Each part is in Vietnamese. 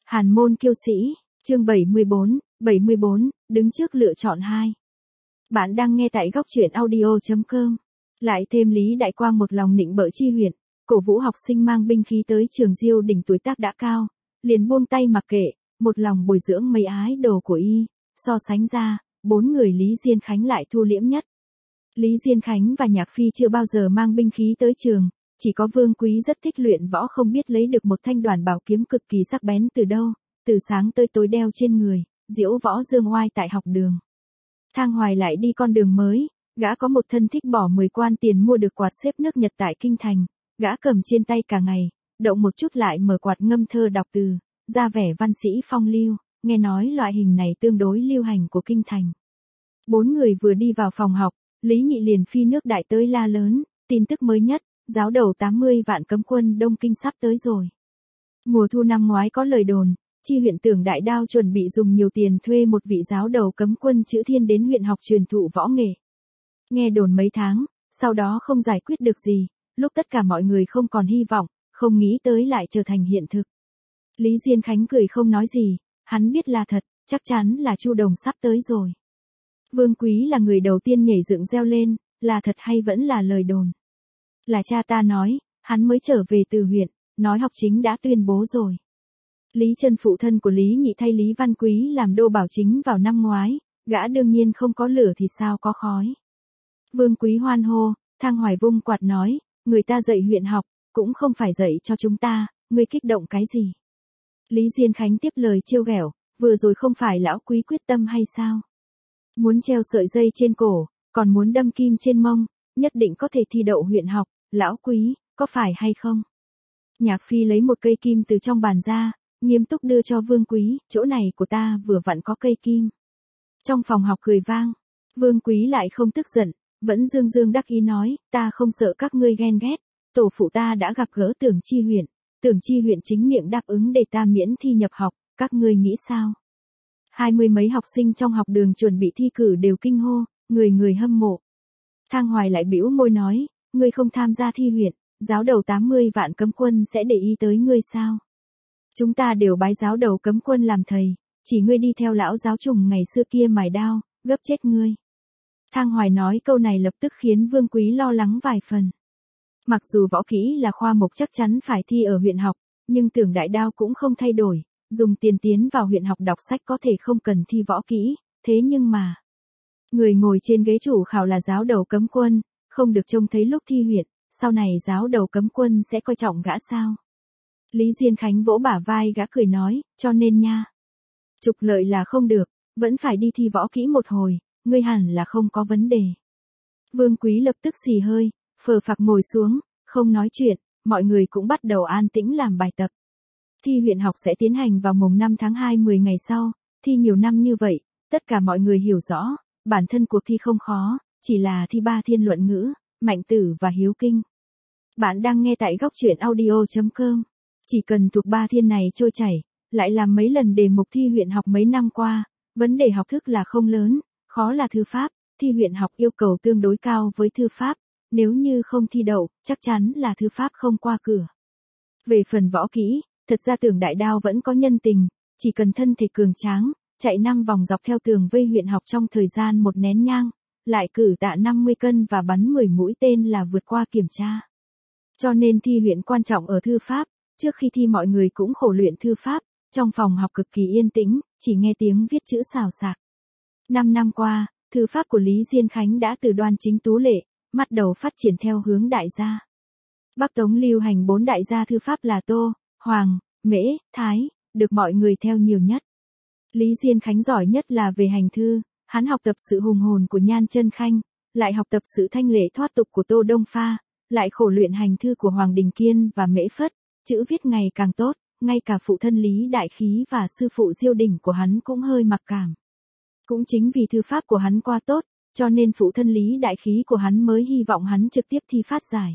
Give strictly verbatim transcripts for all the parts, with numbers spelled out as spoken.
Hàn môn kiêu sĩ, chương bảy mươi bốn, bảy mươi bốn, đứng trước lựa chọn hai. Bạn đang nghe tại góc truyện audio chấm com. Lại thêm Lý Đại Quang một lòng nịnh bợ Chi Huyền, cổ vũ học sinh mang binh khí tới trường Diêu đỉnh tuổi tác đã cao, liền buông tay mặc kệ, một lòng bồi dưỡng mấy ái đồ của y, so sánh ra, bốn người Lý Diên Khánh lại thu liễm nhất. Lý Diên Khánh và Nhạc Phi chưa bao giờ mang binh khí tới trường, chỉ có Vương Quý rất thích luyện võ không biết lấy được một thanh đoàn bảo kiếm cực kỳ sắc bén từ đâu, từ sáng tới tối đeo trên người, diễu võ dương oai tại học đường. Thang Hoài lại đi con đường mới, gã có một thân thích bỏ mười quan tiền mua được quạt xếp nước Nhật tại Kinh Thành, gã cầm trên tay cả ngày, động một chút lại mở quạt ngâm thơ đọc từ, ra vẻ văn sĩ phong lưu, nghe nói loại hình này tương đối lưu hành của Kinh Thành. Bốn người vừa đi vào phòng học, Lý Nhị liền phi nước đại tới la lớn, tin tức mới nhất, giáo đầu tám mươi vạn cấm quân Đông Kinh sắp tới rồi. Mùa thu năm ngoái có lời đồn, Chi huyện Tưởng Đại Đao chuẩn bị dùng nhiều tiền thuê một vị giáo đầu cấm quân chữ thiên đến huyện học truyền thụ võ nghề. Nghe đồn mấy tháng, sau đó không giải quyết được gì, lúc tất cả mọi người không còn hy vọng, không nghĩ tới lại trở thành hiện thực. Lý Diên Khánh cười không nói gì, hắn biết là thật, chắc chắn là Chu Đồng sắp tới rồi. Vương Quý là người đầu tiên nhảy dựng reo lên, là thật hay vẫn là lời đồn. Là cha ta nói, hắn mới trở về từ huyện, nói học chính đã tuyên bố rồi. Lý Trân phụ thân của Lý Nhị thay Lý Văn Quý làm đô bảo chính vào năm ngoái, gã đương nhiên không có lửa thì sao có khói. Vương Quý hoan hô, Thang Hoài vung quạt nói, người ta dạy huyện học, cũng không phải dạy cho chúng ta, ngươi kích động cái gì. Lý Diên Khánh tiếp lời trêu ghẹo, vừa rồi không phải lão Quý quyết tâm hay sao? Muốn treo sợi dây trên cổ, còn muốn đâm kim trên mông, nhất định có thể thi đậu huyện học, lão Quý, có phải hay không? Nhạc Phi lấy một cây kim từ trong bàn ra, nghiêm túc đưa cho Vương Quý, chỗ này của ta vừa vặn có cây kim. Trong phòng học cười vang, Vương Quý lại không tức giận, vẫn dương dương đắc ý nói, ta không sợ các ngươi ghen ghét, tổ phụ ta đã gặp gỡ Tưởng Chi huyện, Tưởng Chi huyện chính miệng đáp ứng để ta miễn thi nhập học, các ngươi nghĩ sao? Hai mươi mấy học sinh trong học đường chuẩn bị thi cử đều kinh hô, người người hâm mộ. Thang Hoài lại bĩu môi nói, ngươi không tham gia thi huyện, giáo đầu tám mươi vạn cấm quân sẽ để ý tới ngươi sao? Chúng ta đều bái giáo đầu cấm quân làm thầy, chỉ ngươi đi theo lão giáo trùng ngày xưa kia mài đao, gấp chết ngươi. Thang Hoài nói câu này lập tức khiến Vương Quý lo lắng vài phần. Mặc dù võ kỹ là khoa mục chắc chắn phải thi ở huyện học, nhưng Tưởng Đại Đao cũng không thay đổi, dùng tiền tiến vào huyện học đọc sách có thể không cần thi võ kỹ, thế nhưng mà... Người ngồi trên ghế chủ khảo là giáo đầu cấm quân, không được trông thấy lúc thi huyện, sau này giáo đầu cấm quân sẽ coi trọng gã sao. Lý Diên Khánh vỗ bả vai gã cười nói, cho nên nha. Trục lợi là không được, vẫn phải đi thi võ kỹ một hồi, ngươi hẳn là không có vấn đề. Vương Quý lập tức xì hơi, phờ phạc ngồi xuống, không nói chuyện, mọi người cũng bắt đầu an tĩnh làm bài tập. Thi huyện học sẽ tiến hành vào mùng năm tháng hai mười ngày sau, thi nhiều năm như vậy, tất cả mọi người hiểu rõ, bản thân cuộc thi không khó, chỉ là thi ba thiên luận ngữ, mạnh tử và hiếu kinh. Bạn đang nghe tại góc truyện audio chấm com. Chỉ cần thuộc ba thiên này trôi chảy, lại làm mấy lần đề mục thi huyện học mấy năm qua, vấn đề học thức là không lớn, khó là thư pháp, thi huyện học yêu cầu tương đối cao với thư pháp, nếu như không thi đậu, chắc chắn là thư pháp không qua cửa. Về phần võ kỹ, thật ra Tưởng Đại Đao vẫn có nhân tình, chỉ cần thân thể cường tráng, chạy năm vòng dọc theo tường vây huyện học trong thời gian một nén nhang, lại cử tạ năm mươi cân và bắn mười mũi tên là vượt qua kiểm tra. Cho nên thi huyện quan trọng ở thư pháp, trước khi thi mọi người cũng khổ luyện thư pháp, trong phòng học cực kỳ yên tĩnh, chỉ nghe tiếng viết chữ xào xạc. Năm năm qua, thư pháp của Lý Diên Khánh đã từ đoan chính tú lệ, bắt đầu phát triển theo hướng đại gia. Bắc Tống lưu hành bốn đại gia thư pháp là Tô, Hoàng, Mễ, Thái, được mọi người theo nhiều nhất. Lý Diên Khánh giỏi nhất là về hành thư, hắn học tập sự hùng hồn của Nhan Chân Khanh, lại học tập sự thanh lệ thoát tục của Tô Đông Pha, lại khổ luyện hành thư của Hoàng Đình Kiên và Mễ Phất, chữ viết ngày càng tốt, ngay cả phụ thân Lý Đại Khí và sư phụ Diêu Đỉnh của hắn cũng hơi mặc cảm. Cũng chính vì thư pháp của hắn qua tốt, cho nên phụ thân Lý Đại Khí của hắn mới hy vọng hắn trực tiếp thi phát giải.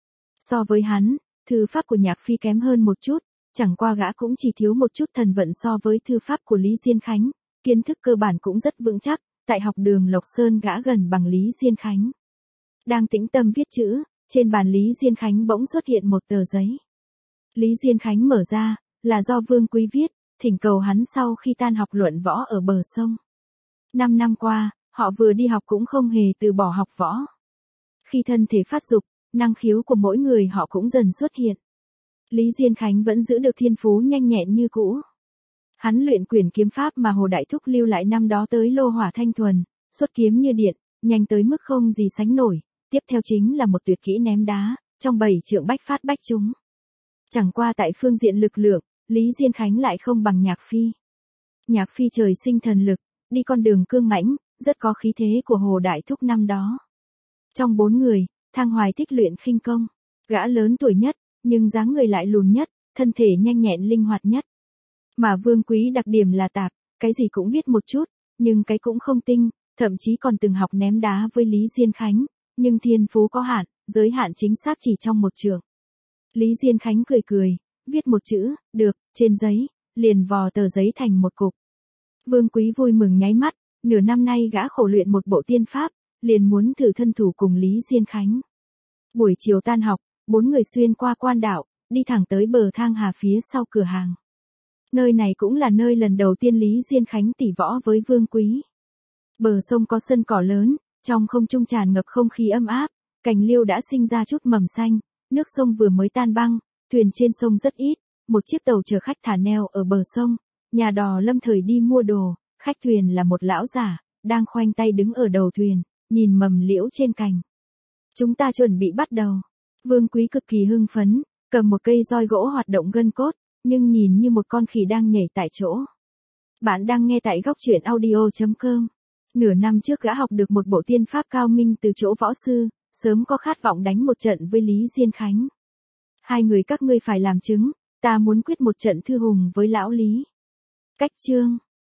So với hắn, thư pháp của Nhạc Phi kém hơn một chút, chẳng qua gã cũng chỉ thiếu một chút thần vận so với thư pháp của Lý Diên Khánh, kiến thức cơ bản cũng rất vững chắc, tại học đường Lộc Sơn gã gần bằng Lý Diên Khánh. Đang tĩnh tâm viết chữ, trên bàn Lý Diên Khánh bỗng xuất hiện một tờ giấy. Lý Diên Khánh mở ra, là do Vương Quý viết, thỉnh cầu hắn sau khi tan học luận võ ở bờ sông. Năm năm qua, họ vừa đi học cũng không hề từ bỏ học võ. Khi thân thể phát dục, năng khiếu của mỗi người họ cũng dần xuất hiện. Lý Diên Khánh vẫn giữ được thiên phú nhanh nhẹn như cũ. Hắn luyện quyển kiếm pháp mà Hồ Đại Thúc lưu lại năm đó tới lô hỏa thanh thuần, xuất kiếm như điện, nhanh tới mức không gì sánh nổi. Tiếp theo chính là một tuyệt kỹ ném đá, trong bảy trượng bách phát bách trúng. Chẳng qua tại phương diện lực lượng, Lý Diên Khánh lại không bằng Nhạc Phi. Nhạc Phi trời sinh thần lực, đi con đường cương mãnh, rất có khí thế của Hồ Đại Thúc năm đó. Trong bốn người, Thang Hoài thích luyện khinh công, gã lớn tuổi nhất, nhưng dáng người lại lùn nhất, thân thể nhanh nhẹn linh hoạt nhất. Mà Vương Quý đặc điểm là tạp, cái gì cũng biết một chút, nhưng cái cũng không tinh, thậm chí còn từng học ném đá với Lý Diên Khánh, nhưng thiên phú có hạn, giới hạn chính xác chỉ trong một trường. Lý Diên Khánh cười cười, viết một chữ, được, trên giấy, liền vò tờ giấy thành một cục. Vương Quý vui mừng nháy mắt, nửa năm nay gã khổ luyện một bộ tiên pháp, liền muốn thử thân thủ cùng Lý Diên Khánh. Buổi chiều tan học, bốn người xuyên qua quan đạo, đi thẳng tới bờ thang hà phía sau cửa hàng. Nơi này cũng là nơi lần đầu tiên Lý Diên Khánh tỉ võ với Vương Quý. Bờ sông có sân cỏ lớn, trong không trung tràn ngập không khí ấm áp, cành liêu đã sinh ra chút mầm xanh, nước sông vừa mới tan băng, thuyền trên sông rất ít, một chiếc tàu chở khách thả neo ở bờ sông, nhà đò lâm thời đi mua đồ, khách thuyền là một lão giả, đang khoanh tay đứng ở đầu thuyền, nhìn mầm liễu trên cành. Chúng ta chuẩn bị bắt đầu. Vương Quý cực kỳ hưng phấn, cầm một cây roi gỗ hoạt động gân cốt, nhưng nhìn như một con khỉ đang nhảy tại chỗ. Bạn đang nghe tại góc truyện audio chấm com. Nửa năm trước gã học được một bộ tiên pháp cao minh từ chỗ võ sư, sớm có khát vọng đánh một trận với Lý Diên Khánh. Hai người các ngươi phải làm chứng, ta muốn quyết một trận thư hùng với lão Lý. Cách chương